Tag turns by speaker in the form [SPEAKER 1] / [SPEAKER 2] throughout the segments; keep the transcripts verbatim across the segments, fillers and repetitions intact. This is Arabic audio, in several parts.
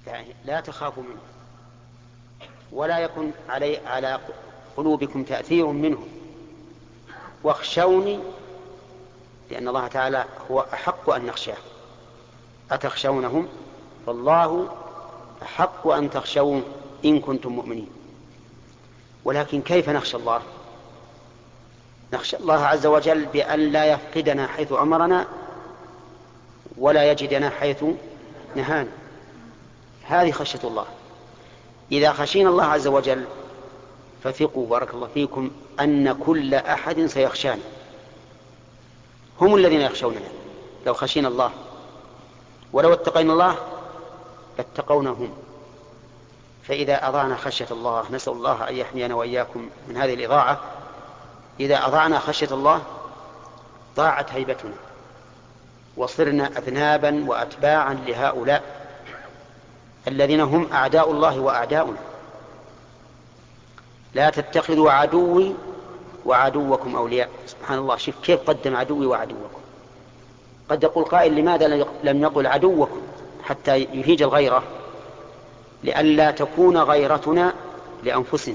[SPEAKER 1] يعني لا تخافوا منه ولا يكن علي على قلوبكم تأثير منه، واخشوني، لأن الله تعالى هو أحق أن نخشاه. أتخشونهم؟ فالله أحق أن تخشوه إن كنتم مؤمنين. ولكن كيف نخشى الله؟ نخشى الله عز وجل بأن لا يفقدنا حيث أمرنا ولا يجدنا حيث نهانا. هذه خشية الله. إذا خشينا الله عز وجل فثقوا بارك الله فيكم أن كل أحد سيخشانا، هم الذين يخشوننا لو خشينا الله، ولو اتقينا الله لاتقونا هم. فإذا أضعنا خشية الله، نسأل الله أن يحمينا وإياكم من هذه الإضاعة، إذا أضعنا خشية الله ضاعت هيبتنا وصرنا أذنابا وأتباعا لهؤلاء الذين هم أعداء الله وأعداؤنا. لا تتخذوا عدوي وعدوكم أولياء. سبحان الله، شوف كيف قدم عدوي وعدوكم. قد يقول قائل لماذا لم يقل عدوكم حتى يهيج الغيرة؟ لئلا تكون غيرتنا لأنفسنا،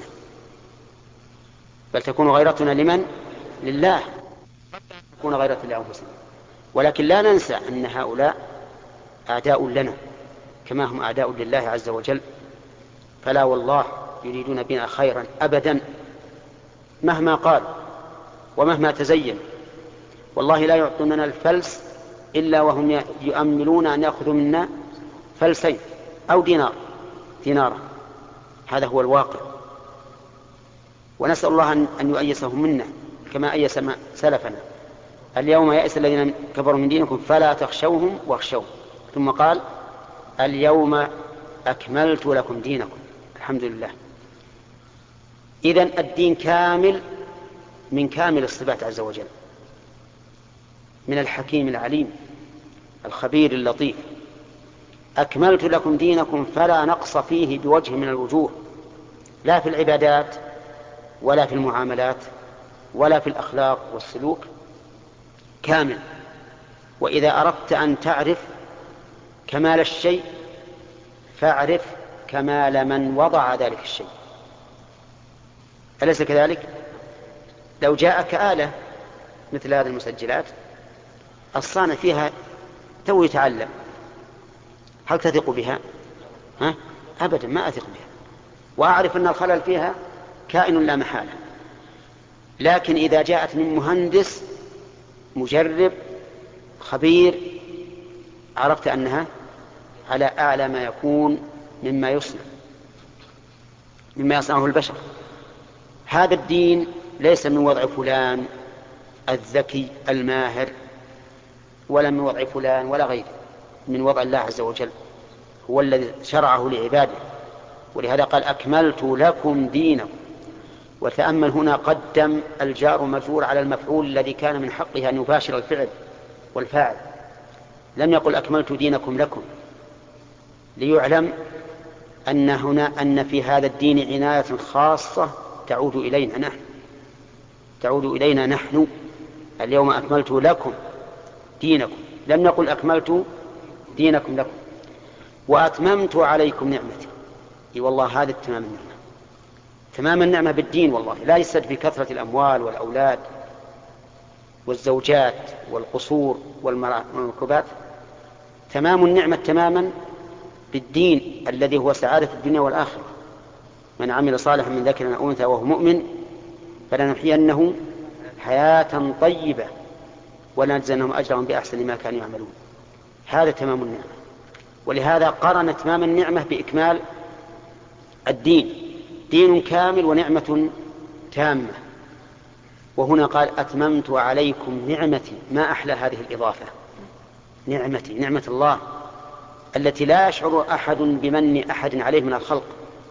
[SPEAKER 1] بل تكون غيرتنا لمن؟ لله. تكون غيرتنا لأنفسنا، ولكن لا ننسى أن هؤلاء أعداء لنا كما هم أعداء لله عز وجل. فلا والله يريدون بنا خيرا أبدا مهما قال ومهما تزين. والله لا يعطوننا الفلس إلا وهم يؤملون أن يأخذوا منا فلسين أو دينار دينارا. هذا هو الواقع، ونسأل الله أن يؤيسهم منا كما أيس سلفنا. اليوم يأس الذين كفروا من دينكم فلا تخشوهم واخشوهم. ثم قال اليوم أكملت لكم دينكم. الحمد لله. إذن الدين كامل من كامل الصفات عز وجل، من الحكيم العليم الخبير اللطيف. أكملت لكم دينكم فلا نقص فيه بوجه من الوجوه، لا في العبادات ولا في المعاملات ولا في الأخلاق والسلوك، كامل. وإذا أردت أن تعرف كمال الشيء فاعرف كمال من وضع ذلك الشيء. أليس كذلك؟ لو جاءك آلة مثل هذه المسجلات الصانع فيها تو يتعلم، هل تثق بها؟ ها؟ أبدا ما أثق بها، وأعرف أن الخلل فيها كائن لا محالة. لكن إذا جاءت من مهندس مجرب خبير عرفت أنها على أعلى ما يكون مما يصنع مما يصنعه البشر. هذا الدين ليس من وضع فلان الذكي الماهر، ولا من وضع فلان ولا غيره، من وضع الله عز وجل، هو الذي شرعه لعباده. ولهذا قال أكملت لكم دينكم. وتأمل هنا قدم الجار مجرور على المفعول الذي كان من حقها أن يباشر الفعل والفاعل، لم يقل أكملت دينكم لكم، ليعلم أن هنا أن في هذا الدين عناية خاصة تعود إلينا نحن تعود إلينا نحن اليوم أكملت لكم دينكم، لم نقل أكملت دينكم لكم. وأتممت عليكم نعمتي. إي والله هذا التمام النعمة، تمام النعمة بالدين. والله لا يسد بكثرة الأموال والأولاد والزوجات والقصور والمركبات. تمام النعمة تماما بالدين الذي هو سعادة الدنيا والآخرة. من عمل صالحا من ذكر أو أنثى وهو مؤمن فلنحيينه حياة طيبة ولنجزينهم أجرهم بأحسن ما كانوا يعملون. هذا تمام النعمة. ولهذا قرن تمام النعمة بإكمال الدين، دين كامل ونعمة تامة. وهنا قال أتممت عليكم نعمتي. ما أحلى هذه الإضافة، نعمتي، نعمة الله التي لا يشعر أحد بمن أحد عليه من الخلق.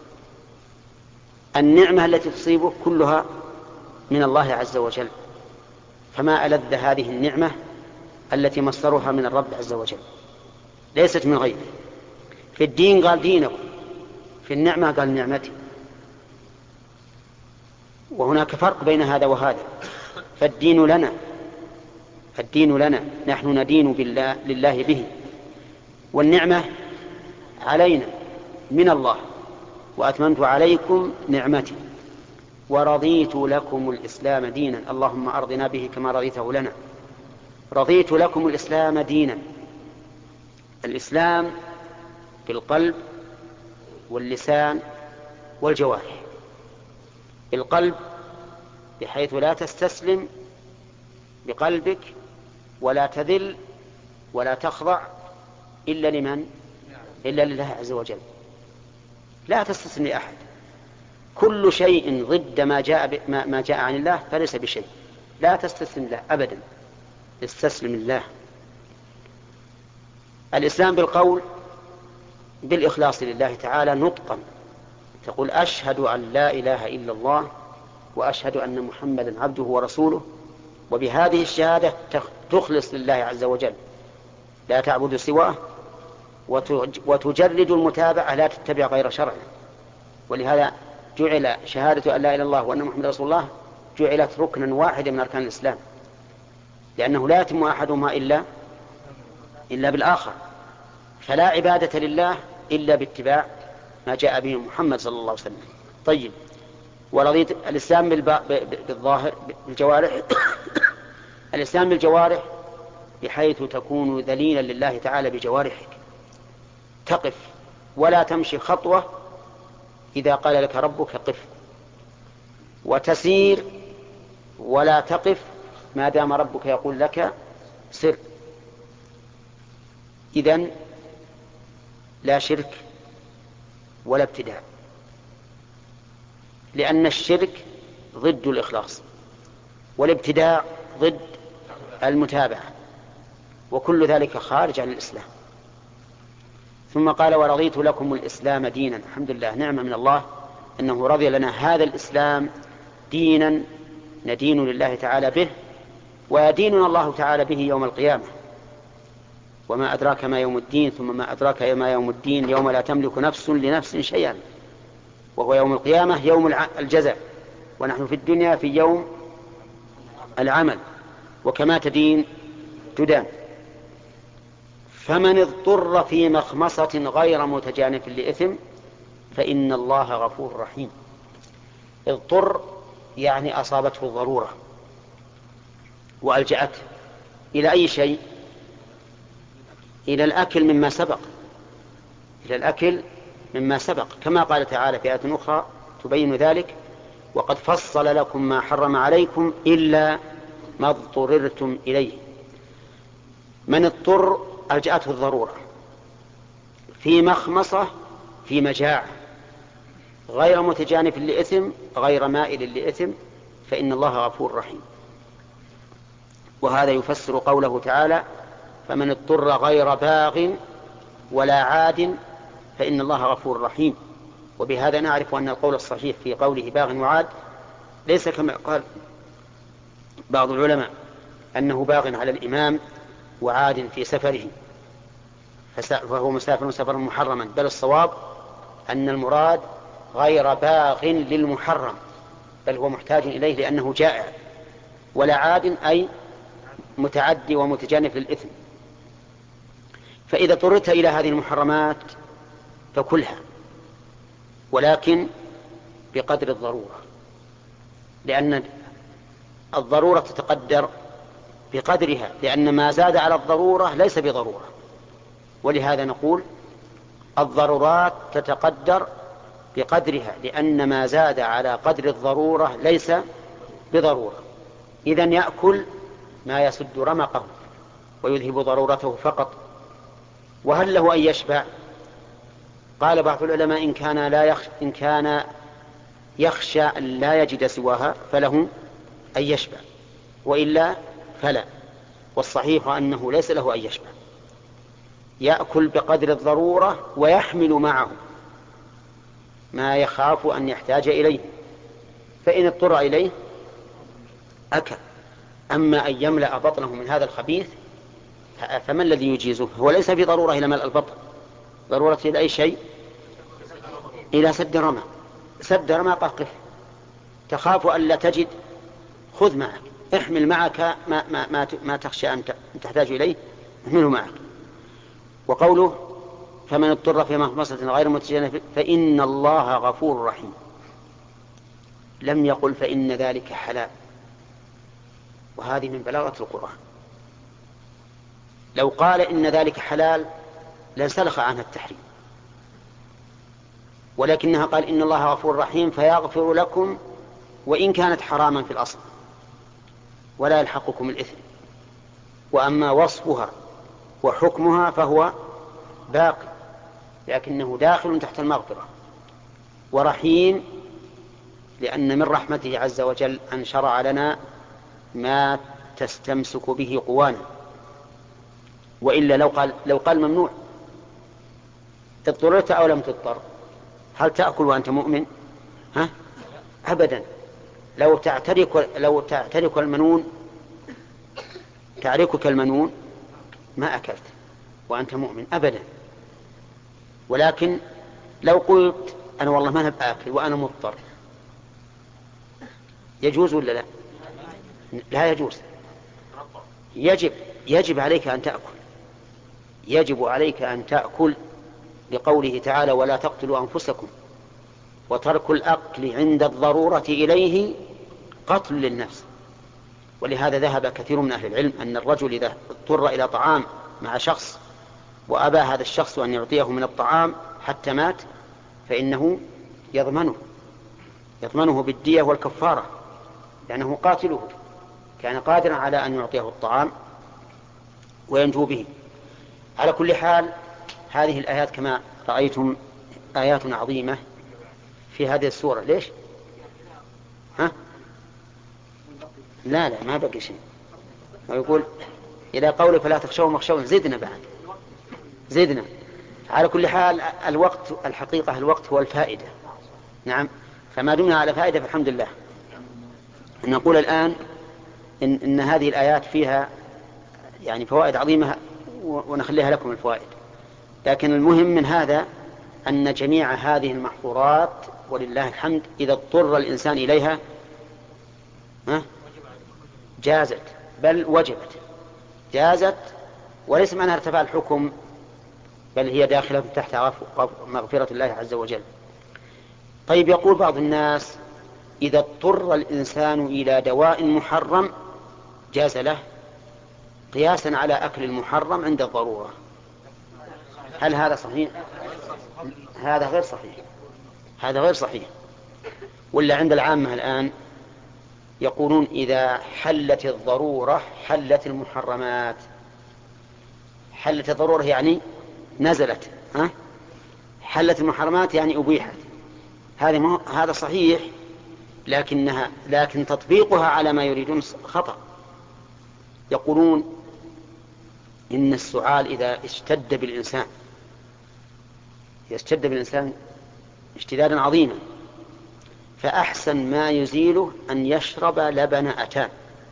[SPEAKER 1] النعمة التي تصيبه كلها من الله عز وجل، فما ألذ هذه النعمة التي مصدرها من الرب عز وجل، ليست من غيره. في الدين قال دينكم، في النعمة قال نعمتي. وهناك فرق بين هذا وهذا. فالدين لنا الدين لنا نحن ندين بالله لله به، والنعمة علينا من الله وأتممت عليكم نعمتي ورضيت لكم الإسلام دينا. اللهم أرضنا به كما رضيته لنا. رضيت لكم الإسلام دينا. الإسلام بالقلب واللسان والجوارح. بالقلب بحيث لا تستسلم بقلبك ولا تذل ولا تخضع إلا لمن؟ إلا لله عز وجل. لا تستسلم لأحد. كل شيء ضد ما جاء, ما جاء عن الله فليس بشيء. لا تستسلم له أبدا، استسلم الله. الإسلام بالقول بالإخلاص لله تعالى نطقا، تقول أشهد أن لا إله إلا الله وأشهد أن محمدا عبده ورسوله، وبهذه الشهادة تخلص لله عز وجل، لا تعبد سواه، وتجرد المتابعة، لا تتبع غير شرعه. ولهذا جعل شهادة أن لا إله إلا الله وأن محمدا رسول الله جعلت ركنا واحدا من أركان الإسلام، لأنه لا يتم أحدهما إلا إلا بالآخر. فلا عبادة لله إلا باتباع ما جاء به محمد صلى الله عليه وسلم. طيب، ورضيت الإسلام بالظاهر بالجوارح الإسلام بالجوارح بحيث تكون ذليلا لله تعالى بجوارحك، تقف ولا تمشي خطوة إذا قال لك ربك قف، وتسير ولا تقف ما دام ربك يقول لك سر. إذن لا شرك ولا ابتداع، لأن الشرك ضد الإخلاص والابتداع ضد المتابعة، وكل ذلك خارج عن الإسلام. ثم قال ورضيت لكم الإسلام دينا. الحمد لله، نعمة من الله أنه رضي لنا هذا الإسلام دينا ندين لله تعالى به، ويديننا الله تعالى به يوم القيامة. وما أدراك ما يوم الدين، ثم ما أدراك ما يوم الدين، يوم لا تملك نفس لنفس شيئا، وهو يوم القيامة يوم الجزاء، ونحن في الدنيا في يوم العمل. وكما تدين تدان. فمن اضطر في مخمصة غير متجانف لإثم فإن الله غفور رحيم. اضطر يعني أصابته الضرورة وألجأته إلى أي شيء؟ إلى الأكل مما سبق، إلى الأكل مما سبق، كما قال تعالى في آية أخرى تبين ذلك: وقد فصل لكم ما حرم عليكم إلا ما اضطررتم إليه. من اضطر ألجأته الضرورة في مخمصة، في مجاعة، غير متجانف لإثم، غير مائل لإثم، فإن الله غفور رحيم. وهذا يفسر قوله تعالى: فمن اضطر غير باغ ولا عاد فإن الله غفور رحيم. وبهذا نعرف أن القول الصحيح في قوله باغ وعاد ليس كما قال بعض العلماء أنه باغ على الإمام وعاد في سفره فهو مسافر سفرا محرما، بل الصواب أن المراد غير باغ للمحرم، بل هو محتاج إليه لأنه جائع، ولا عاد أي متعدي ومتجانف للإثم. فإذا اضطررت إلى هذه المحرمات فكلها، ولكن بقدر الضرورة، لأن الضرورة تتقدر بقدرها، لأن ما زاد على الضرورة ليس بضرورة. ولهذا نقول الضرورات تتقدر بقدرها، لأن ما زاد على قدر الضرورة ليس بضرورة. إذن يأكل ما يسد رمقه ويذهب ضرورته فقط. وهل له أن يشبع؟ قال بعض العلماء إن كان, لا يخش إن كان يخشى أن لا يجد سواها فله أن يشبع، وإلا فلا. والصحيح أنه ليس له أن يشبع، يأكل بقدر الضرورة ويحمل معه ما يخاف أن يحتاج إليه، فإن اضطر إليه أكل. أما أن يملأ بطنه من هذا الخبيث فما الذي يجيزه؟ هو ليس في ضرورة إلى ملء البطن، ضرورة إلى أي شيء؟ إلى سد رمق. سد رمق قف، تخاف أن لا تجد، خذ معك، احمل معك ما, ما, ما, ما تخشى أن تحتاج إليه، احمله معك. وقوله فمن اضطر في مخمصة غير متجانف فإن الله غفور رحيم. لم يقل فإن ذلك حلال، وهذه من بلاغة القرآن. لو قال إن ذلك حلال لانسلخ عنها التحريم، ولكنها قال إن الله غفور رحيم فيغفر لكم وإن كانت حراما في الأصل ولا يلحقكم الإثم. وأما وصفها وحكمها فهو باقي، لكنه داخل تحت المغفرة. ورحيم لأن من رحمته عز وجل أن شرع لنا ما تستمسك به قوانا، وإلا لو قال, لو قال ممنوع اضطررت أو لم تضطر، هل تأكل وأنت مؤمن؟ ها؟ أبدا. لو تعترك, لو تعترك المنون تعركك المنون ما أكلت وأنت مؤمن أبدا. ولكن لو قلت أنا والله ما أنا بآكل وأنا مضطر، يجوز ولا لا؟ لا يجوز. يجب يجب عليك أن تأكل، يجب عليك أن تأكل لقوله تعالى ولا تقتلوا أنفسكم، وترك الأكل عند الضرورة إليه قتل للنفس. ولهذا ذهب كثير من أهل العلم أن الرجل إذا اضطر إلى طعام مع شخص وأبى هذا الشخص أن يعطيه من الطعام حتى مات فإنه يضمنه يضمنه بالدية والكفارة، لأنه قاتله كان قادرا على أن يعطيه الطعام وينجو به. على كل حال هذه الآيات كما رأيتم آيات عظيمة في هذه السورة. ليش؟ ها؟ لا لا ما بقي شيء. ويقول إلى قوله فلا تخشوا مخشون زدنا بعد زدنا. على كل حال الوقت الحقيقة الوقت هو الفائدة. نعم، فما دمنا على فائدة فالحمد لله. نقول الآن إن, إن هذه الآيات فيها يعني فوائد عظيمة ونخليها لكم الفوائد، لكن المهم من هذا أن جميع هذه المحظورات ولله الحمد إذا اضطر الإنسان إليها جازت بل وجبت. جازت وليس معنى ارتفاع الحكم، بل هي داخلة تحت مغفرة الله عز وجل. طيب، يقول بعض الناس إذا اضطر الإنسان إلى دواء محرم جاز له قياسا على أكل المحرم عند الضرورة. هل هذا صحيح؟ هذا غير صحيح. هذا غير صحيح. ولا عند العامة الآن يقولون إذا حلت الضرورة حلت المحرمات. حلت الضرورة يعني نزلت، ها؟ حلت المحرمات يعني أبيحت. هذا هذا صحيح، لكنها لكن تطبيقها على ما يريدون خطأ. يقولون إن السعال إذا اشتد بالإنسان يشتد بالإنسان اشتدادا عظيما فأحسن ما يزيله أن يشرب لبن أتان.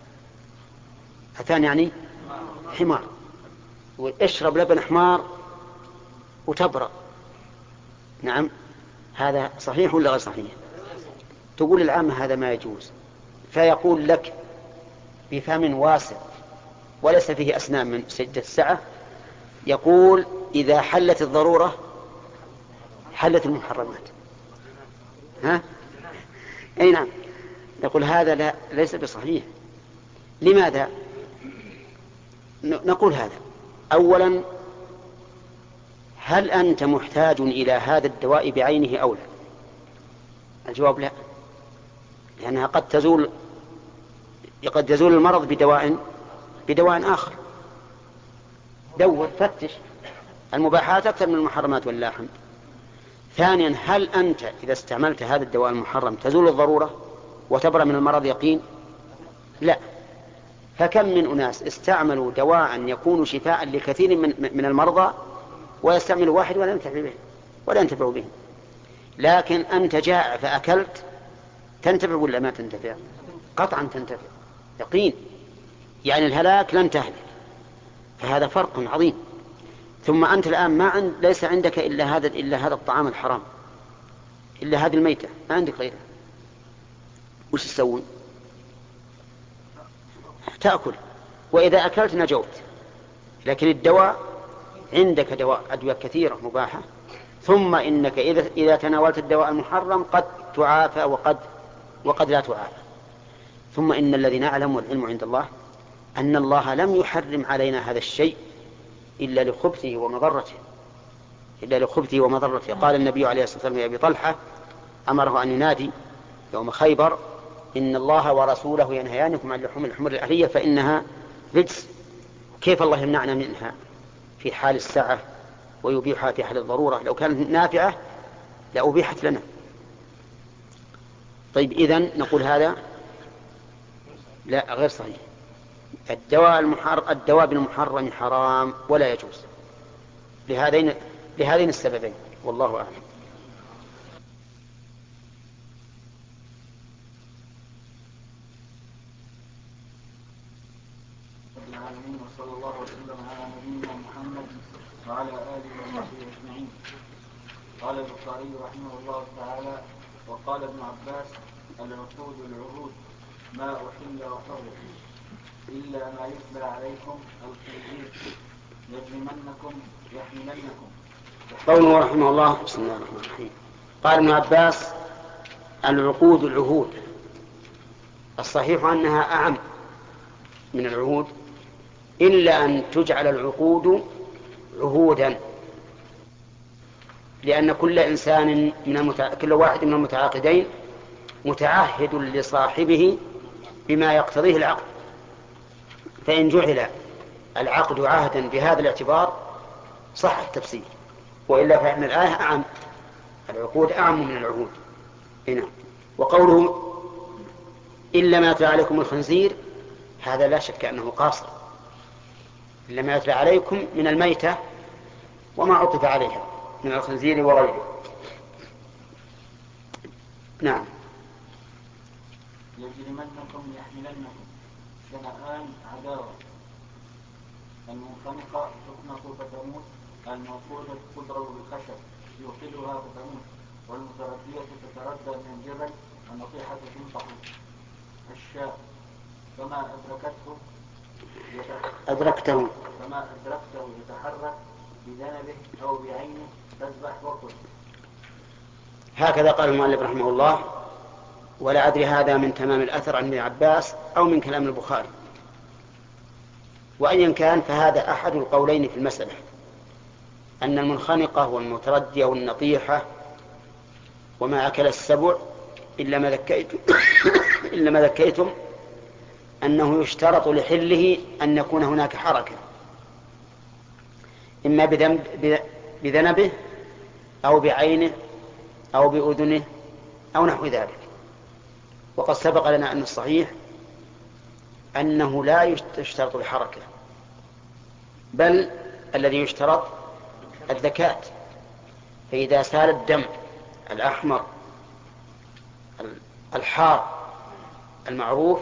[SPEAKER 1] أتان يعني حمار، واشرب لبن حمار وتبرأ. نعم، هذا صحيح ولا غير صحيح؟ تقول العامة هذا ما يجوز، فيقول لك بفم واسع وليس فيه أسنان من شدة السعة، يقول إذا حلت الضرورة حلت المحرمات. ها؟ أي نعم. يقول هذا لا ليس بصحيح. لماذا؟ نقول هذا أولا، هل أنت محتاج إلى هذا الدواء بعينه أو لا؟ الجواب لا، لأنها قد تزول قد يزول المرض بدواء بدواء آخر. دور فتش، المباحات أكثر من المحرمات والله الحمد. ثانيا، هل أنت إذا استعملت هذا الدواء المحرم تزول الضرورة وتبرأ من المرض يقين؟ لا. فكم من أناس استعملوا دواء يكون شفاء لكثير من, من المرضى ويستعمل واحد ولا ينتفع به ولا ينتفع به. لكن أنت جائع فأكلت، تنتفع ولا ما تنتفع؟ قطعا تنتفع يقين، يعني الهلاك لن تهلك. فهذا فرق عظيم. ثم أنت الآن ما عند ليس عندك إلا هذا إلا هذا الطعام الحرام، إلا هذه الميتة، ما عندك غيرها. وش تسوي؟ تأكل، وإذا أكلت نجوت. لكن الدواء عندك دواء أدوية كثيرة مباحة، ثم إنك إذا إذا تناولت الدواء المحرم قد تعافى وقد وقد لا تعافى. ثم إن الذي نعلم والعلم عند الله أن الله لم يحرم علينا هذا الشيء إلا لخبثه ومضرته إلا لخبثه ومضرته. قال النبي عليه الصلاة والسلام لأبي طلحة أمره أن ينادي يوم خيبر: إن الله ورسوله ينهيانكم عن لحوم الحمر الأهلية فإنها رجس. كيف الله يمنعنا منها في حال السعة ويبيحها في حال الضرورة؟ لو كانت نافعة لأبيحت لنا. طيب إذن نقول هذا لا غير صحيح. الدواء المحر... الدواء بالمحرم حرام ولا يجوز لهذين لهذين السببين، والله أعلم.
[SPEAKER 2] العالمين، وصلى الله وسلم على نبينا محمد وعلى آله وصحبه أجمعين. قال البخاري رحمه الله تعالى: وقال ابن عباس: العقود العهود ما أحل وحرم إلا ما يتلى عليكم الخنزير يجرمنكم يحملنكم.
[SPEAKER 1] قوله رحمه الله: بسم الله الرحمن الرحيم. قال ابن عباس: العقود العهود. الصحيح أنها أعم من العهود، إلا أن تجعل العقود عهودا، لأن كل إنسان من المتع... كل واحد من المتعاقدين متعهد لصاحبه بما يقتضيه العقد، فإن جعل العقد عهدا بهذا الاعتبار صح التفسير، وإلا فإن الآية أعم، العقود أعم من العهود هنا. وقوله إلا ما يتلى عليكم الخنزير، هذا لا شك أنه قاصر، إلا ما يتلى عليكم من الميتة وما عطف عليها من الخنزير وغيره. نعم.
[SPEAKER 2] يجرمنكم يحملنكم شنآن عداوة. المنخنقة تخنق فتموت، الموقودة تضرب بالخشب يوقدها فتموت، والمتردية تتردى من الجبل، النصيحة تنطح الشاء فما أدركته
[SPEAKER 1] أدركته
[SPEAKER 2] فما أدركته يتحرك بذنبه أو بعينه تذبح وكل.
[SPEAKER 1] هكذا قال المؤلف رحمه الله. ولا أدري هذا من تمام الأثر عن ابن عباس أو من كلام البخاري، وأيا كان فهذا أحد القولين في المسألة، أن المنخنقة والمتردية والنطيحة وما أكل السبع إلا ما ذكيتم إلا ما ذكيتم أنه يشترط لحله أن يكون هناك حركة، إما بذنبه أو بعينه أو بأذنه أو نحو ذلك. وقد سبق لنا أن الصحيح أنه لا يشترط الحركة، بل الذي يشترط الذكاة. فإذا سال الدم الأحمر الحار المعروف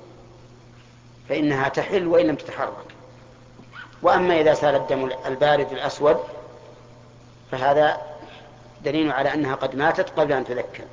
[SPEAKER 1] فإنها تحل وإن لم تتحرك. وأما إذا سال الدم البارد الأسود فهذا دليل على أنها قد ماتت قبل أن تذكر.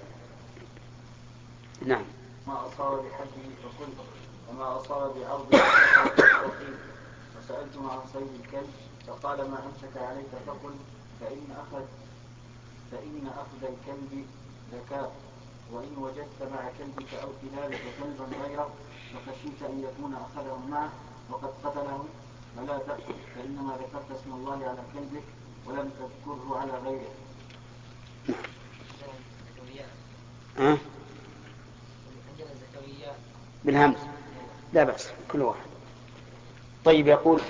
[SPEAKER 1] نعم.
[SPEAKER 2] ما أصاب بحده فقل، وما أصاب بعرضه فقل. وسألتم عن صيد الكلب فقال: ما أمسك عليك فقل، فإن أخذ فإن أخذ الكلب ذكاء، وإن وجدت مع كلبك أو كلابك كلبا غيره فخشيت أن يكون أخذه معه وقد قتله فلا تأكل، فإنما ذكرت اسم الله على كلبك ولم تذكره على غيره.
[SPEAKER 1] أه؟ بالهمز لا بأس كل واحد. طيب، يقول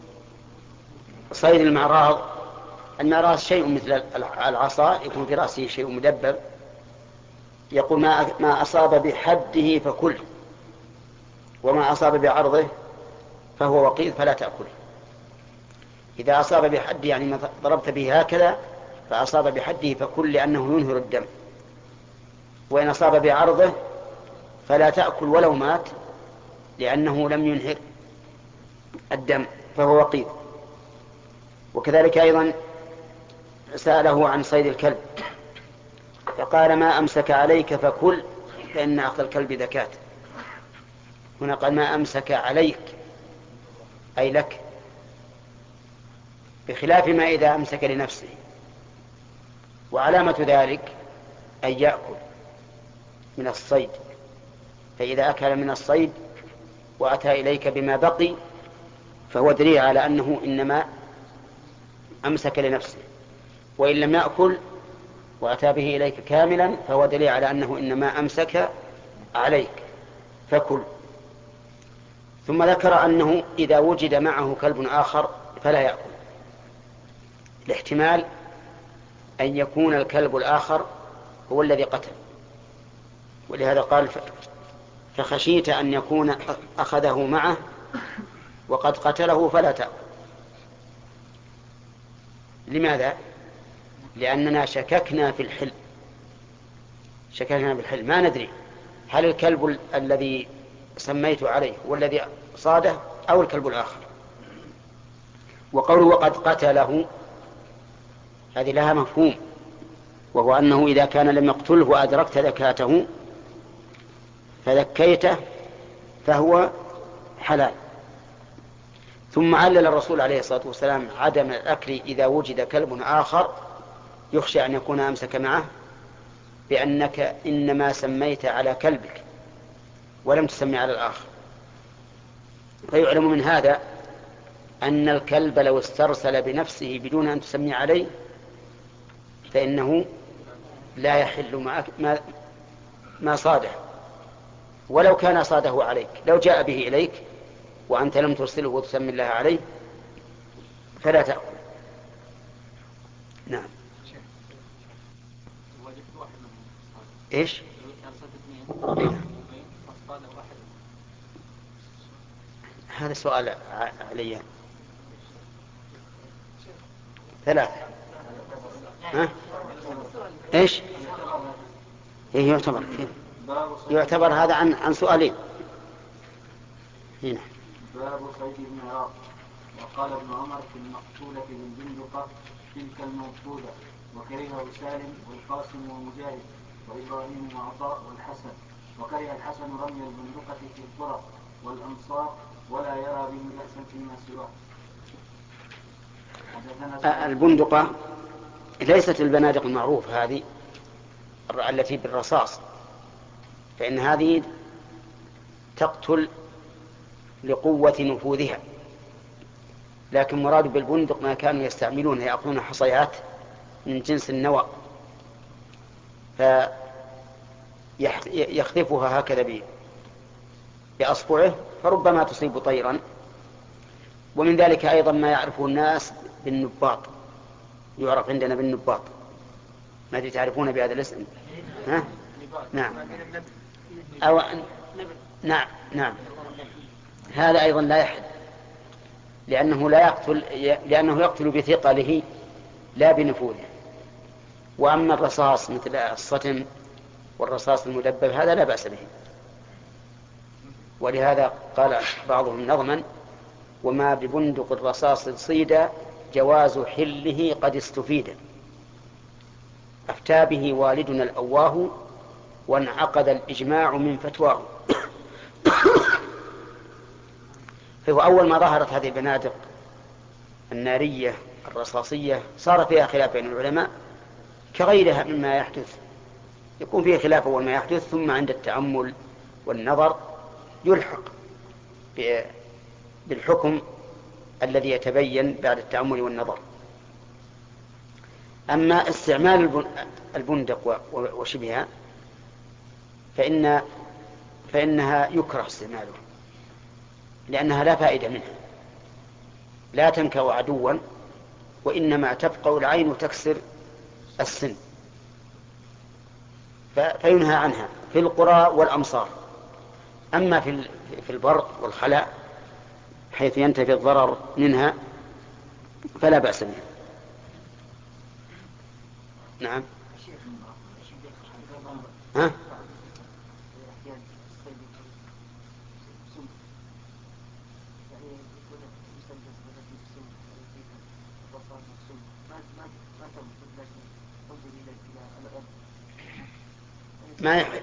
[SPEAKER 1] صيد المعراض. المعراض شيء مثل العصا يكون في رأسه شيء مدبب. يقول ما أصاب بحده فكل، وما أصاب بعرضه فهو وقيد فلا تأكل. إذا أصاب بحده يعني ما ضربت به هكذا فأصاب بحده فكل، لأنه ينهر الدم. وإن أصاب بعرضه فلا تأكل ولو مات، لأنه لم ينهر الدم فهو وقيد. وكذلك أيضا سأله عن صيد الكلب فقال: ما أمسك عليك فكل، فإن أخذ الكلب ذكاة. هنا قال: ما أمسك عليك أي لك. بخلاف ما إذا أمسك لنفسه. وعلامة ذلك أن يأكل من الصيد، فإذا أكل من الصيد وأتى إليك بما بقي فهو دليل على أنه إنما أمسك لنفسه، وإن لم يأكل وأتى به إليك كاملا فهو دليل على أنه إنما أمسك عليك فكل. ثم ذكر أنه إذا وجد معه كلب آخر فلا يأكل، الاحتمال أن يكون الكلب الآخر هو الذي قتل، ولهذا قال فخشيت أن يكون أخذه معه وقد قتله فلا تأكل. لماذا؟ لأننا شككنا في الحل، شككنا في الحل ما ندري هل الكلب الذي سميت عليه هو الذي صاده أو الكلب الآخر. وقوله وقد قتله هذه لها مفهوم، وهو أنه إذا كان لم يقتله وأدركت ذكاته فذكيته فهو حلال. ثم علل الرسول عليه الصلاة والسلام عدم الأكل إذا وجد كلب آخر يخشى أن يكون أمسك معه بأنك إنما سميت على كلبك ولم تسمي على الآخر. فيعلم من هذا أن الكلب لو استرسل بنفسه بدون أن تسمي عليه فإنه لا يحل معك ما, ما صاده، ولو كان صاده عليك. لو جاء به إليك وأنت لم ترسله وتسمي الله عليه فلا تأكل. نعم. إيش؟ هذا سؤال علي. ثلاثة. ها؟ إيش؟ إيه يعتبر يعتبر هذا عن عن سؤالين. هنا.
[SPEAKER 2] باب صيد المعراض. وقال ابن عمر في المقتولة بالبندقة تلك الموقودة، وكرهه سالم والقاسم ومجاهد وإبراهيم وعطاء والحسن، وكره الحسن رمي البندقة في القرى والأمصار ولا يرى به بأسا فيما سواه.
[SPEAKER 1] البندقة ليست البنادق المعروف هذه التي بالرصاص، فإن هذه تقتل لقوة نفوذها، لكن مراد بالبندق ما كانوا يستعملون يأخذون حصيات من جنس النوى فيخذفها هكذا بأصبعه فربما تصيب طيرا. ومن ذلك أيضا ما يعرفه الناس بالنباط، يعرف عندنا بالنباط، ما أدري تعرفون بهذا الاسم؟ ها؟ نعم. أو نعم نعم هذا أيضا لا يحل، لأنه لا يقتل لأنه يقتل بثقله لا بنفوذه. وأما الرصاص مثل الصتم والرصاص المدبب هذا لا بأس به. ولهذا قال بعضهم نظما وما ببندق الرصاص صيدا جواز حله قد استفيد، أفتى به والدنا الأواه وانعقد الإجماع من فتواه. فهو أول ما ظهرت هذه البنادق النارية الرصاصية صار فيها خلاف بين العلماء كغيرها مما يحدث، يكون فيه خلاف أول ما يحدث، ثم عند التأمل والنظر يلحق بالحكم الذي يتبين بعد التأمل والنظر. أما استعمال البندق وشبهها فإن فإنها يكره استعماله، لأنها لا فائدة منها، لا تنكأ عدوا وإنما تبقى العين وتكسر السن، فينهى عنها في القرى والأمصار. أما في البر والخلاء حيث ينتفي الضرر منها فلا بأس بها. نعم. ها؟ ما يحل.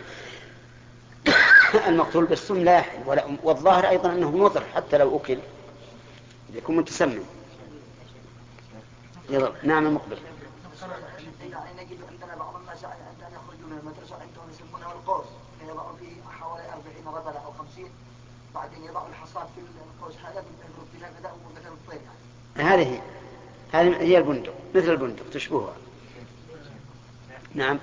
[SPEAKER 1] المقتول بالسم لا يحل، والظاهر أيضا أنه مضر حتى لو أكل يكون متسمم. يضرب. نعم المقبل.
[SPEAKER 3] يعني نجد عندنا بعض الناس عندما يخرجون من المدرسة عندهم يسمونه القوس، يضعوا فيه حوالي أربعين رجل أو خمسين، بعدين يضعوا الحصاد في القوس هذا بالنسبة بها كذا ومثل الطير يعني.
[SPEAKER 1] هذه هذه هي البندق، مثل البندق تشبهها. نعم.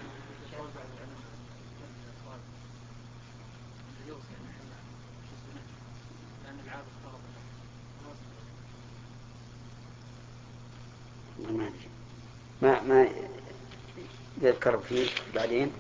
[SPEAKER 1] ما ما يذكر فيه بعدين.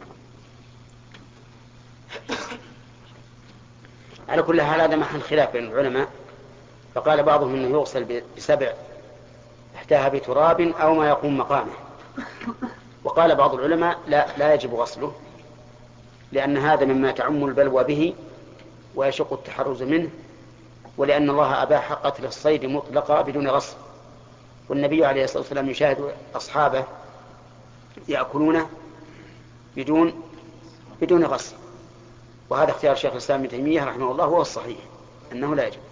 [SPEAKER 1] على كل حال هذا محل خلاف بين العلماء، فقال بعضهم انه يغسل بسبع احتاها بتراب او ما يقوم مقامه، وقال بعض العلماء لا لا يجب غسله، لان هذا مما تعم البلوى به ويشق التحرز منه، ولان الله اباح قتل الصيد مطلقا بدون غسل، والنبي عليه الصلاه والسلام يشاهد اصحابه ياكلونه بدون بدون غسل، وهذا اختيار شيخ الاسلام ابن تيميه رحمه الله هو الصحيح انه لا يجب.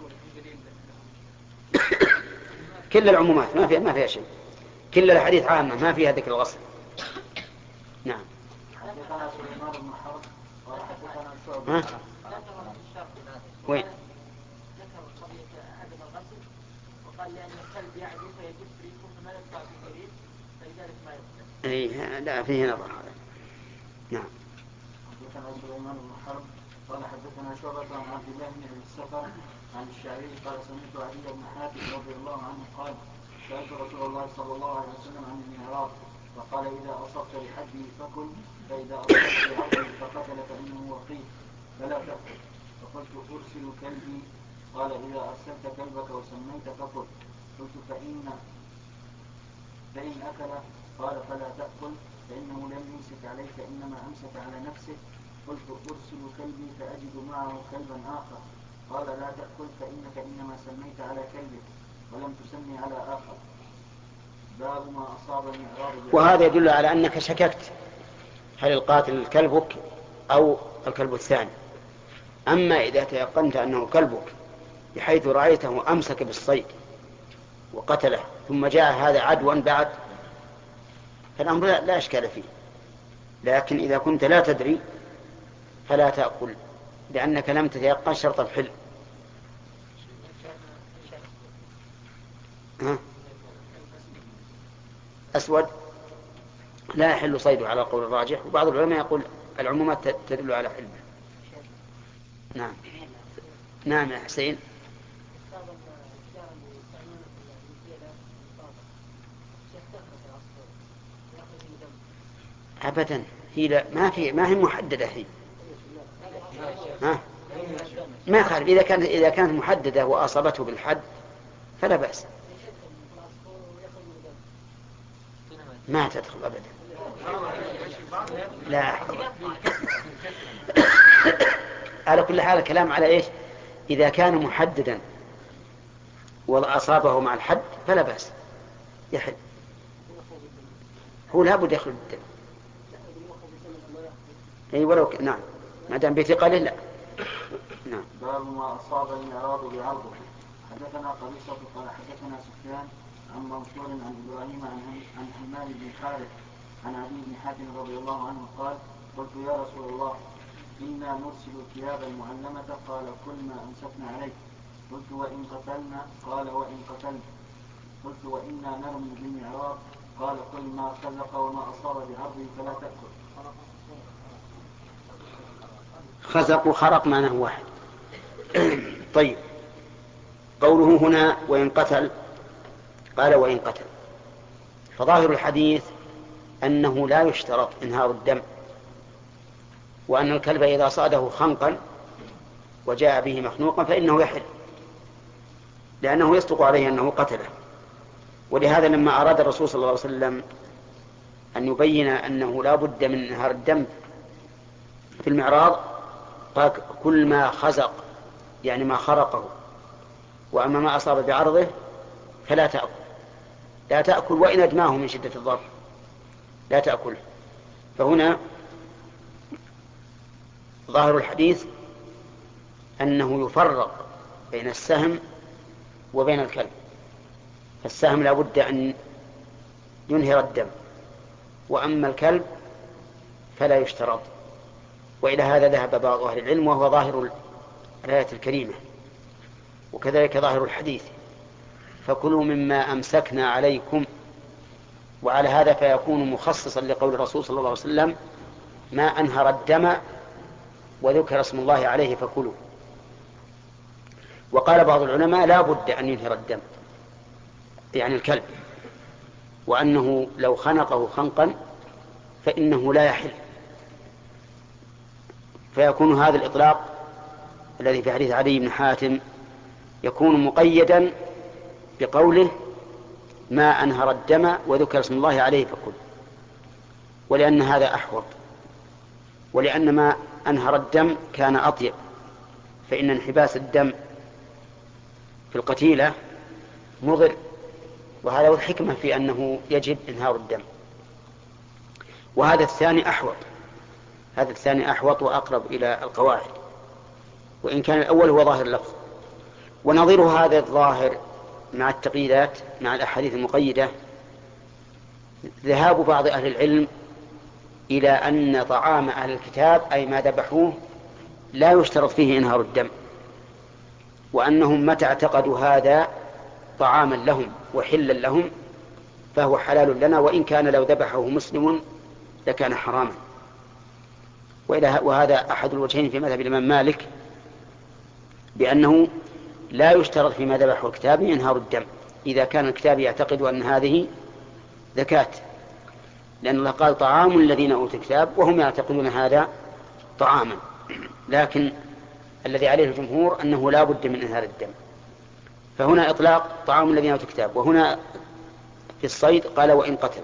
[SPEAKER 1] كل العمومات ما فيها ما فيها شيء، كل الحديث عامه ما فيها ذكر الغسل. نعم.
[SPEAKER 2] حدثنا سليمان بن حرب قال حدثنا
[SPEAKER 1] ها؟
[SPEAKER 2] شعبة.
[SPEAKER 1] وين؟
[SPEAKER 4] ذكر قضية عدم الغسل وقال لأن الكلب يعدي فيجب ريقه فما يدفع في جريد فلذلك ما يغسل.
[SPEAKER 1] اي لا فيه نظر هذا. نعم.
[SPEAKER 2] حدثنا سليمان بن حرب قال حدثنا شعبة عن عبد الله بن السفر عن الشعبي قال سمعت علي بن حاتم رضي الله عنه قال سألت رسول الله صلى الله عليه وسلم عن المعراض فقال إذا أصبت بحده فكل، فإذا أصبت بعرضه فقتل فإنه وقيت فلا تأكل. فقلت أرسل كلبي، قال إذا أرسلت كلبك وسميت فكل. قلت فإن فإن أكل، قال فلا تأكل فإنه لم يمسك عليك إنما أمسك على نفسه. قلت أرسل كلبي فأجد معه كلبا آخر، قال لا تأكل فإنك إنما سميت على كلبك ولم تسمي على آخر. باب ما أصاب المعراض.
[SPEAKER 1] وهذا يدل على أنك شككت هل القاتل كلبك أو الكلب الثاني. أما إذا تيقنت أنه كلبك بحيث رأيته أمسك بالصيد وقتله ثم جاء هذا عدوا بعد فالأمر لا, لا أشكال فيه، لكن إذا كنت لا تدري فلا تأكل لأنك لم تتيقن شرط الحل. ها؟ أسود لا يحل صيده على القول الراجح، وبعض العلماء يقول العمومات تدل على حلمه. نعم. نعم يا حسين. أبدا هي لا ما في ما هي محددة هي. ها؟ ما خالف إذا كانت إذا كانت محددة وأصابته بالحد فلا بأس. ما تدخل أبدا. لا. على كل حال الكلام على إيش؟ إذا كان محددا وأصابه مع الحد فلا بأس يحل. هو لا بد يخرج الدم. أي ولو ك... نعم ما دام بثقله لا. نعم.
[SPEAKER 2] باب ما أصاب المعراض بعرضه. حدثنا قبيصة قال حدثنا سفيان عن منصور عن إبراهيم عن عن حماد بن حارث عن عدي بن حاتم رضي الله عنه قال قلت يا رسول الله إنا نرسل الكلاب المعلمة، قال كل ما أمسكنا عليك. قلت وإن قتلنا، قال وإن قتلنا. قلت وإنا نرمي بالمعراض، قال كل ما خزق وما أصاب بعرضه فلا تأكل.
[SPEAKER 1] خزق وخرق معناه واحد. طيب قوله هنا وإن قتل، قال وإن قتل، فظاهر الحديث أنه لا يشترط إنهار الدم، وأن الكلب إذا صاده خنقا وجاء به مخنوقا فإنه يحل لأنه يصدق عليه أنه قتله. ولهذا لما أراد الرسول صلى الله عليه وسلم أن يبين أنه لا بد من انهار الدم في المعراض قال كل ما خزق يعني ما خرقه، وأما ما أصاب بعرضه فلا تأكل. لا تأكل وإن أدماه من شدة الضرر لا تأكل. فهنا ظاهر الحديث أنه يفرق بين السهم وبين الكلب، فالسهم لا بد أن ينهر الدم، وأما الكلب فلا يشترط. وإلى هذا ذهب بعض أهل العلم، وهو ظاهر الآية الكريمة، وكذلك ظاهر الحديث: فكلوا مما أمسكنا عليكم. وعلى هذا فيكون مخصصا لقول الرسول صلى الله عليه وسلم: ما أنهر الدم وذكر اسم الله عليه فكلوا. وقال بعض العلماء: لا بد أن ينهر الدم، يعني الكلب، وأنه لو خنقه خنقا فإنه لا يحل. فيكون هذا الإطلاق الذي في حديث عدي بن حاتم يكون مقيدا بقوله: ما أنهر الدم وذكر اسم الله عليه فكل. ولأن هذا أحوط، ولأن ما أنهر الدم كان أطيب، فإن انحباس الدم في القتيلة مضر، وهذا هو الحكمة في أنه يجب إنهار الدم. وهذا الثاني أحوط، هذا الثاني أحوط وأقرب إلى القواعد، وإن كان الأول هو ظاهر اللفظ. ونظير هذا الظاهر مع التقييدات مع الأحاديث المقيدة ذهاب بعض أهل العلم إلى أن طعام أهل الكتاب، أي ما ذبحوه، لا يشترط فيه إنهار الدم، وأنهم متى اعتقدوا هذا طعاما لهم وحلا لهم فهو حلال لنا، وإن كان لو ذبحه مسلم لكان حراما. وهذا أحد الوجهين في مذهب الإمام مالك، بأنه لا يشترط فيما ذبحه الكتاب إنهار الدم إذا كان الكتاب يعتقد أن هذه زكاة، لأن الله قال: طعام الذين أوتوا الكتاب، وهم يعتقدون هذا طعاما. لكن الذي عليه الجمهور أنه لا بد من إنهار الدم. فهنا إطلاق طعام الذين أوتوا الكتاب، وهنا في الصيد قال: وإن قتل.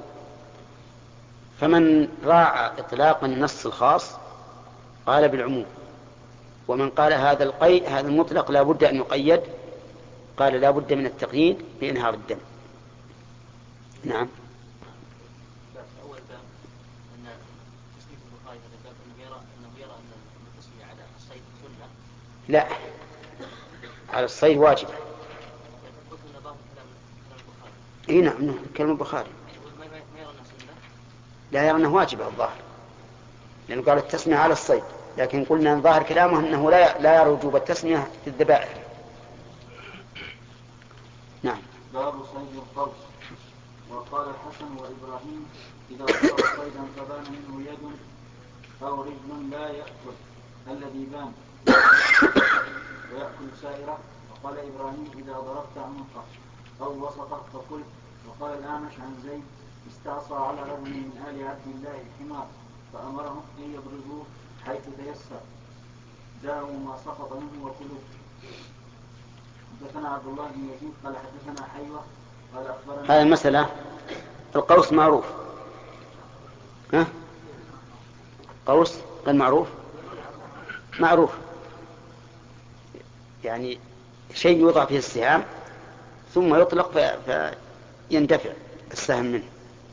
[SPEAKER 1] فمن راعى إطلاق النص الخاص قال بالعموم، ومن قال هذا القيد هذا المطلق لا بد أن يقيد قال لا بد من التقييد بإنهار الدم. نعم.
[SPEAKER 4] أول باب أن تسمية البخاري هذا الباب أنه يرى أنه يرى أن التسمية على الصيد سنة.
[SPEAKER 1] لا، على الصيد واجب.
[SPEAKER 4] قلت أن بعض كلام البخاري.
[SPEAKER 1] إيه نعم، كلام البخاري.
[SPEAKER 4] ما يرى أنه سنة.
[SPEAKER 1] لا، يرى أنه واجب الظاهر، لأنه قال التسمية على الصيد، لكن قلنا أن ظاهر كلامه أنه لا لا يرى وجوب التسمية في الذبائح. نعم.
[SPEAKER 2] باب صيد القوس. وقال الحسن وإبراهيم: إذا ضرب صيدا فبان منه يد أو رجل لا يأكل الذي بان ويأكل سائره. وقال إبراهيم: إذا ضربت عنقه أو وسطه فكل. وقال الأعمش عن زيد: استعصى على رجل من آل عبد الله الحمار فأمرهم أن يضربوه حيث تيسر، داعوا ما سقط منه وكلوه. حدثنا عبد الله بن يزيد قال حدثنا حيوة قال أخبرنا.
[SPEAKER 1] هذه المسألة القوس معروف، ها؟ قوس غير معروف، معروف يعني شيء يوضع فيه السهام ثم يطلق فيندفع السهم منه،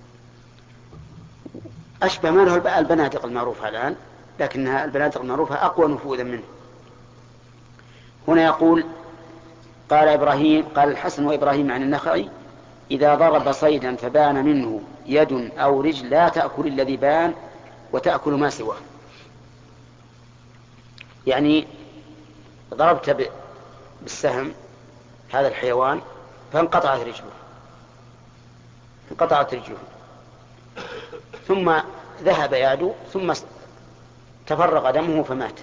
[SPEAKER 1] أشبه ما له البنادق المعروفة الآن، لكنها البنادق المعروفة أقوى نفوذا منه. هنا يقول: قال إبراهيم قال الحسن وإبراهيم عن النخعي: إذا ضرب صيدا فبان منه يد أو رجل لا تأكل الذي بان وتأكل ما سواه. يعني ضربت بالسهم هذا الحيوان فانقطعت رجله انقطعت رجله ثم ذهب يعدو ثم تفرغ دمه فمات.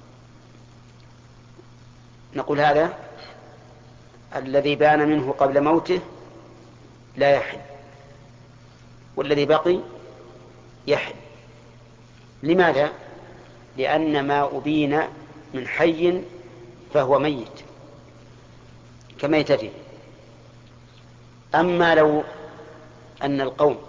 [SPEAKER 1] نقول هذا الذي بان منه قبل موته لا يحل، والذي بقي يحل. لماذا؟ لأن ما أبين من حي فهو ميت كميتته. أما لو أن القوم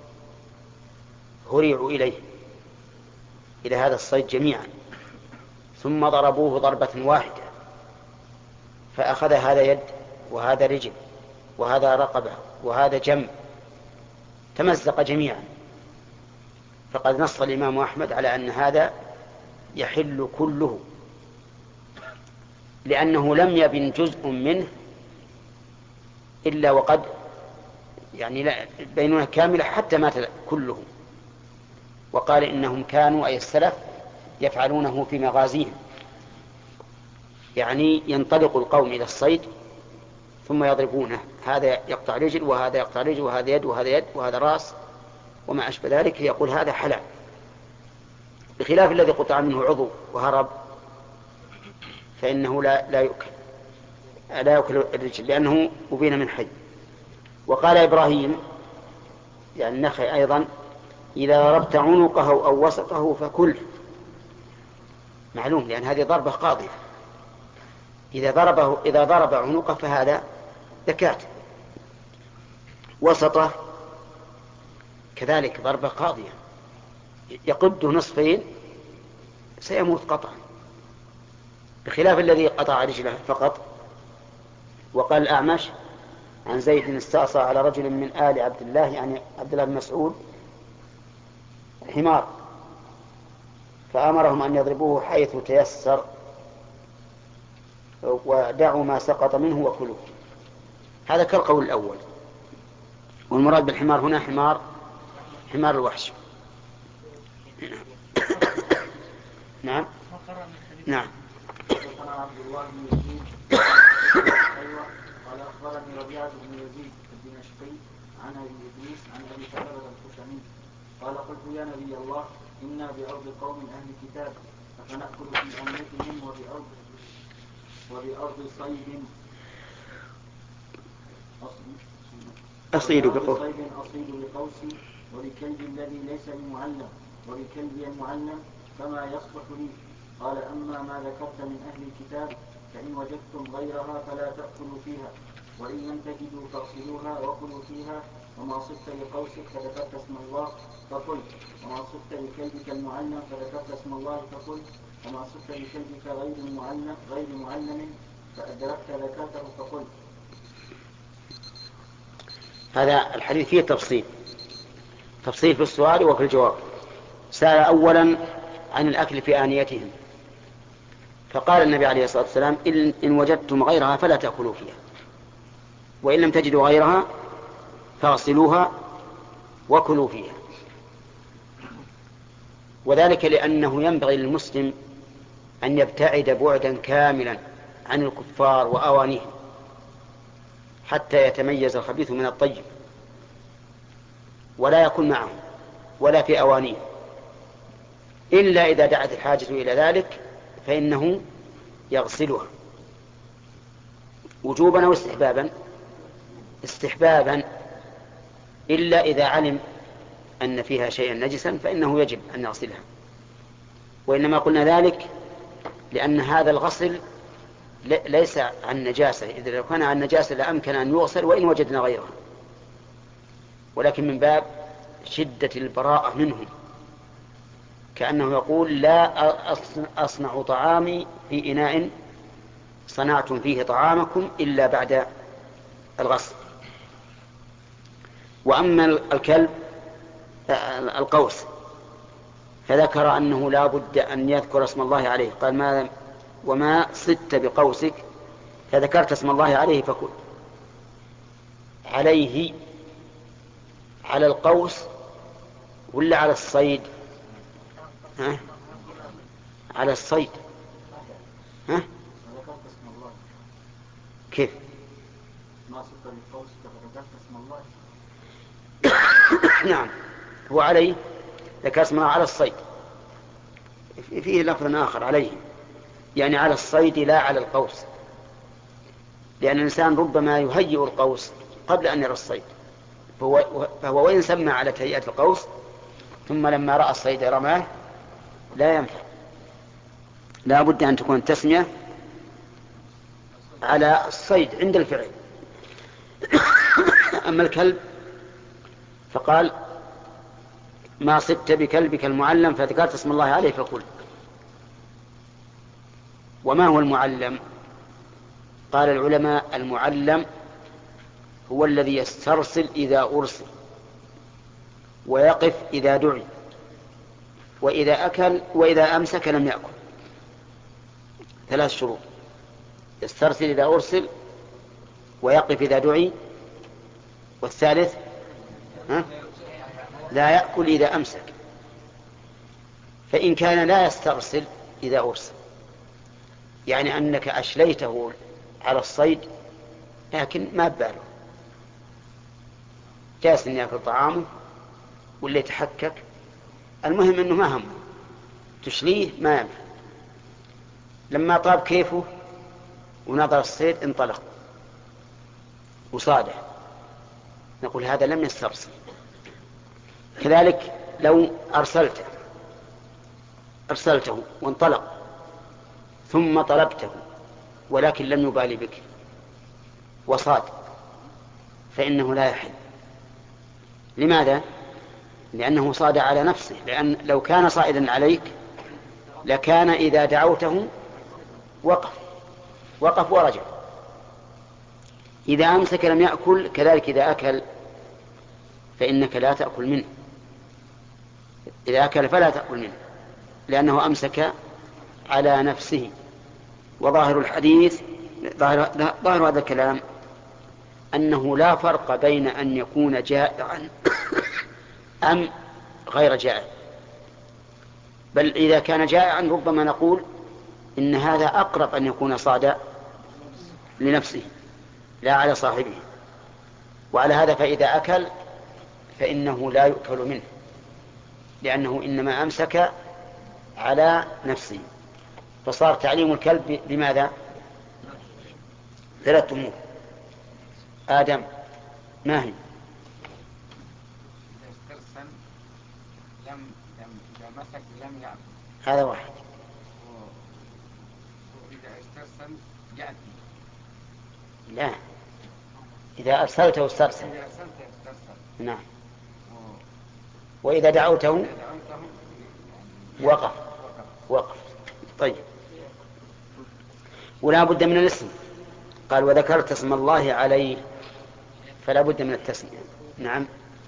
[SPEAKER 1] هرعوا إليه إلى هذا الصيد جميعا ثم ضربوه ضربة واحدة فأخذ هذا يد وهذا رجل وهذا رقبة وهذا جنب تمزق جميعا، فقد نص الإمام أحمد على أن هذا يحل كله، لأنه لم يبن جزء منه إلا وقد يعني لا بينونة كاملة حتى مات كلهم. وقال إنهم كانوا أي السلف يفعلونه في مغازيهم، يعني ينطلق القوم إلى الصيد ثم يضربونه، هذا يقطع رجل وهذا يقطع رجل وهذا يد وهذا يد وهذا رأس وما أشبه ذلك، يقول هذا حلال، بخلاف الذي قطع منه عضو وهرب فإنه لا, لا يؤكل لا يأكل الرجل لأنه أبين من حي. وقال إبراهيم يعني النخعي أيضا إذا ضربت عنقه أو وسطه فكل، معلوم لأن هذه ضربة قاضية، إذا ضربه إذا ضرب عنقه فهذا زكاة، وسطه كذلك ضربة قاضية يقده نصفين سيموت قطعا، بخلاف الذي قطع رجله فقط. وقال الأعمش عن زيد استعصى على رجل من آل عبد الله يعني عبد الله بن مسعود حمار فأمرهم أن يضربوه حيث تيسر ودعوا ما سقط منه وكلوا. هذا كالقول الأول، والمراد بالحمار هنا حمار حمار الوحش. نعم نعم.
[SPEAKER 2] حدثنا عبد الله بن يزيد ايوه قال اخبرني ربيعه بن يزيد الدمشقي عن ابي ادريس عن ابي ثعلبه الخشني قال قلت يا نبي الله انا بارض قوم اهل كتاب افناكل في انيتهم وبارض وبارض صيد
[SPEAKER 1] أصيد بقوس
[SPEAKER 2] صيد اصيد بقوسي وبكلب الذي ليس بمعلم وبكلبي المعلم فما يصلح لي. قال أما ما ذكرت من أهل الكتاب فإن وجدتم غيرها فلا تأكلوا فيها، وإن لم تجدوا فاغسلوها وكلوا فيها، وما صدت لقوسك فذكرت اسم الله فكل، وما صدت لكلبك المعلم فذكرت اسم الله فكل، وما صدت لكلبك غير المعلم غير معلم فأدركت ذكاته فكل.
[SPEAKER 1] هذا الحديث فيه تفصيل تفصيل في السؤال وفي الجواب. سأل أولا عن الأكل في آنيتهم، فقال النبي عليه الصلاة والسلام إن وجدتم غيرها فلا تأكلوا فيها، وإن لم تجدوا غيرها فاغسلوها وكلوا فيها. وذلك لأنه ينبغي للمسلم أن يبتعد بعدا كاملا عن الكفار وأوانيهم حتى يتميز الخبيث من الطيب، ولا يكون معهم ولا في أوانيهم، إلا إذا دعت الحاجة إلى ذلك فإنه يغسلها وجوبا أو استحبابا استحبابا إلا إذا علم أن فيها شيئا نجسا فإنه يجب أن يغسلها. وإنما قلنا ذلك لأن هذا الغسل ليس عن نجاسة، إذا لو كان عن نجاسة لأمكن أن يغسل وإن وجدنا غيرها، ولكن من باب شدة البراءة منهم، كأنه يقول لا أصنع طعامي في إناء صنعتم فيه طعامكم إلا بعد الغسل. وأما الكلب القوس فذكر أنه لا بد أن يذكر اسم الله عليه، قال ما وما صدت بقوسك فذكرت اسم الله عليه فكل. عليه على القوس ولا على الصيد؟ ها؟ على الصيد. ها؟
[SPEAKER 2] ذكرت اسم الله.
[SPEAKER 1] كيف؟
[SPEAKER 2] ما صدت بقوسك فذكرت اسم الله.
[SPEAKER 1] نعم، هو عليه ذكر اسم الله على الصيد، فيه لفظ آخر عليه يعني على الصيد لا على القوس، لأن الإنسان ربما يهيئ القوس قبل أن يرى الصيد، فهو, فهو وإن سمى على تهيئة القوس ثم لما رأى الصيد رماه لا ينفع، لا بد أن تكون التسمية على الصيد عند الفعل. أما الكلب فقال ما صدت بكلبك المعلم فذكرت اسم الله عليه فكل. وما هو المعلم؟ قال العلماء المعلم هو الذي يسترسل إذا أرسل ويقف إذا دعي وإذا أكل وإذا أمسك لم يأكل، ثلاث شروط: يسترسل إذا أرسل ويقف إذا دعي والثالث ها؟ لا يأكل إذا أمسك، فإن كان لا يسترسل إذا أرسل، يعني أنك أشليته على الصيد لكن ما بباله، جالس أن يأكل طعامه ولا يتحكك، المهم أنه ما همه، تشليه ما ينفع. لما طاب كيفه ونظر الصيد انطلق وصاده، نقول هذا لم يسترسل. كذلك لو أرسلته أرسلته وانطلق ثم طلبته ولكن لم يبالي بك وصاد، فإنه لا يحل. لماذا؟ لأنه صاد على نفسه، لأن لو كان صائدا عليك لكان إذا دعوته وقف وقف ورجع. إذا أمسك لم يأكل، كذلك إذا أكل فإنك لا تأكل منه، إذا أكل فلا تأكل منه لأنه أمسك على نفسه. وظاهر الحديث ظاهر, ظاهر هذا الكلام أنه لا فرق بين أن يكون جائعا أم غير جائع، بل إذا كان جائعا ربما نقول إن هذا أقرب أن يكون صادا لنفسه لا على صاحبه. وعلى هذا فإذا أكل فإنه لا يؤكل منه، لأنه إنما أمسك على نفسه. فصار تعليم الكلب بماذا؟ ثلاث أمور. آدم ما هي؟
[SPEAKER 5] إذا استرسل لم إذا مسك لم يأكل،
[SPEAKER 1] هذا واحد.
[SPEAKER 5] وإذا استرسل يأتي.
[SPEAKER 1] لا، إذا أرسلته استرسل.
[SPEAKER 5] إذا أرسلته استرسل.
[SPEAKER 1] نعم. وإذا دعوته وقف وقف. طيب، ولا بد من الاسم. قال وذكرت اسم الله عليه، فلا بد من التسمية. نعم.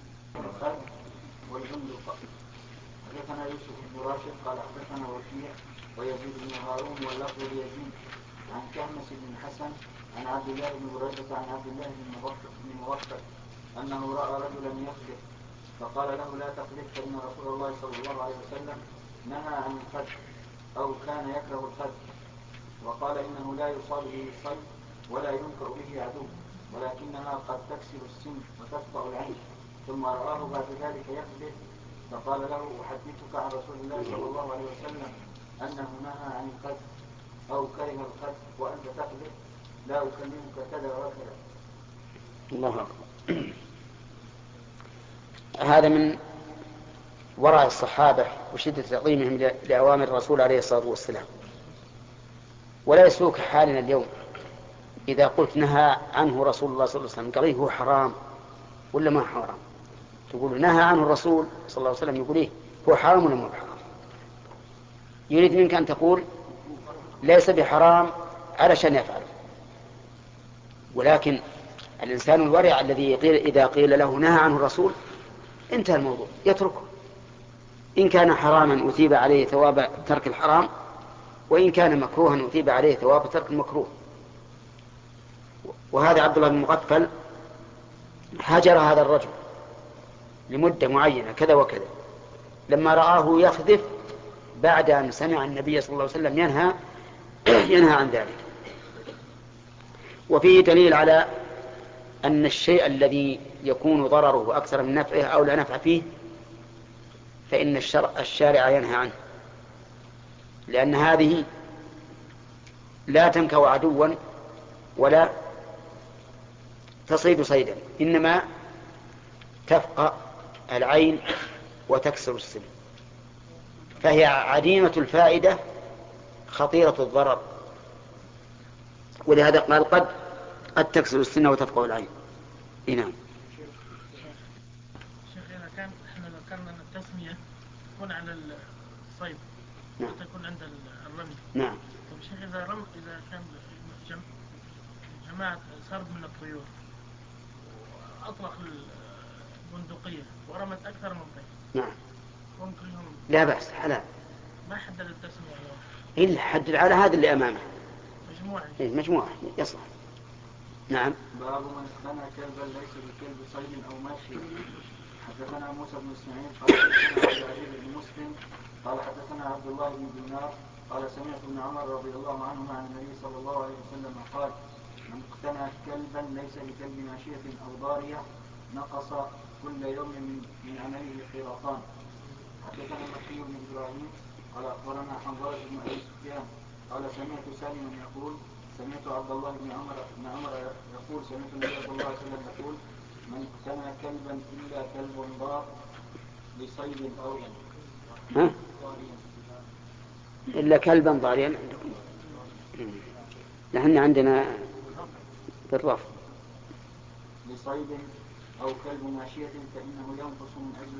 [SPEAKER 2] والبندق. حدثنا يوسف بن راشد قال حدثنا وكيع ويزيد بن هارون واللفظ ليزيد عن كهمس بن حسن عن عبد الله بن بريدة عن عبد الله بن موفق أنه رأى رجلا يخذف فقال له لا تخذف فإن رسول الله صلى الله عليه وسلم نهى عن الخذف أو كان يكره الخذف، وقال إنه لا يصاب به صيد ولا ينكر به عدو، ولكنها قد تكسر السن وتقطع العين. ثم رآه بعد ذلك يخذف فقال له أحدثك عن رسول الله صلى الله عليه وسلم أنه نهى عن الخذف أو كره الخذف وأنت تخذف، لا أكلمك كذا وكذا.
[SPEAKER 1] الله أكبر. هذا من وراء الصحابة وشدة تعظيمهم لأوامر الرسول عليه الصلاة والسلام. ولا يسوك حالنا اليوم إذا قلت نهى عنه رسول الله صلى الله عليه وسلم قال هو حرام ولا ما حرام؟ تقول نهى عنه الرسول صلى الله عليه وسلم، يقول إيه هو حرام ولا ما حرام؟ يريد منك أن تقول ليس بحرام علشان يفعله. ولكن الإنسان الورع الذي قيل إذا قيل له نهى عنه الرسول انتهى الموضوع يتركه، إن كان حراما أثيب عليه ثواب ترك الحرام، وإن كان مكروها أثيب عليه ثواب ترك المكروه. وهذا عبد الله بن مغفل هجر هذا الرجل لمدة معينة كذا وكذا، لما رآه يخذف بعد أن سمع النبي صلى الله عليه وسلم ينهى ينهى عن ذلك. وفيه دليل على أن الشيء الذي يكون ضرره أكثر من نفعه أو لا نفع فيه فإن الشرع الشارع ينهى عنه، لأن هذه لا تنكو عدوا ولا تصيد صيدا، إنما تفقأ العين وتكسر السن، فهي عديمة الفائدة خطيرة الضرر. ولهذا قال قد قد تكسر السن وتفقأ العين. نعم.
[SPEAKER 6] شيخ إذا كان احنا ذكرنا أن التسمية تكون على الصيد وتكون عند الرمي.
[SPEAKER 1] نعم.
[SPEAKER 6] طيب شيخ إذا رم إذا كان جم... جماعة سرب من الطيور أطلق البندقية ورمت أكثر من طير.
[SPEAKER 1] نعم.
[SPEAKER 6] هم كلهم
[SPEAKER 1] لا بأس حلال.
[SPEAKER 6] ما حدد التسمية
[SPEAKER 1] إلا حدد على هذا اللي أمامه.
[SPEAKER 6] مجموعة.
[SPEAKER 1] إيه مجموعة يصلح. نعم.
[SPEAKER 2] باب من اقتنى كلبا ليس بكلب صيد أو ماشي حدثنا موسى بن اسماعيل قال حدثنا عبد العزيز بن مسلم قال حدثنا عبد الله بن دينار قال سمعت ابن عمر رضي الله عنهما عن النبي صلى الله عليه وسلم قال من اقتنى كلبا ليس بكلب ماشية أو ضارية نقص كل يوم من, من عمله قيراطان. حدثنا مكي بن إبراهيم قال أخبرنا حنظلة بن أبي سفيان قال سمعت سالما يقول سمعت عبد الله بن عمر بن عمر يقول سمعت النبي صلى الله عليه وسلم يقول من اقتنى كلبا إلا كلب ضار لصيد أو
[SPEAKER 1] ها؟ إلا كلبا ضاريا. نحن عندنا بالرفض
[SPEAKER 2] لصيد أو كلب ماشية فإنه ينقص من أجل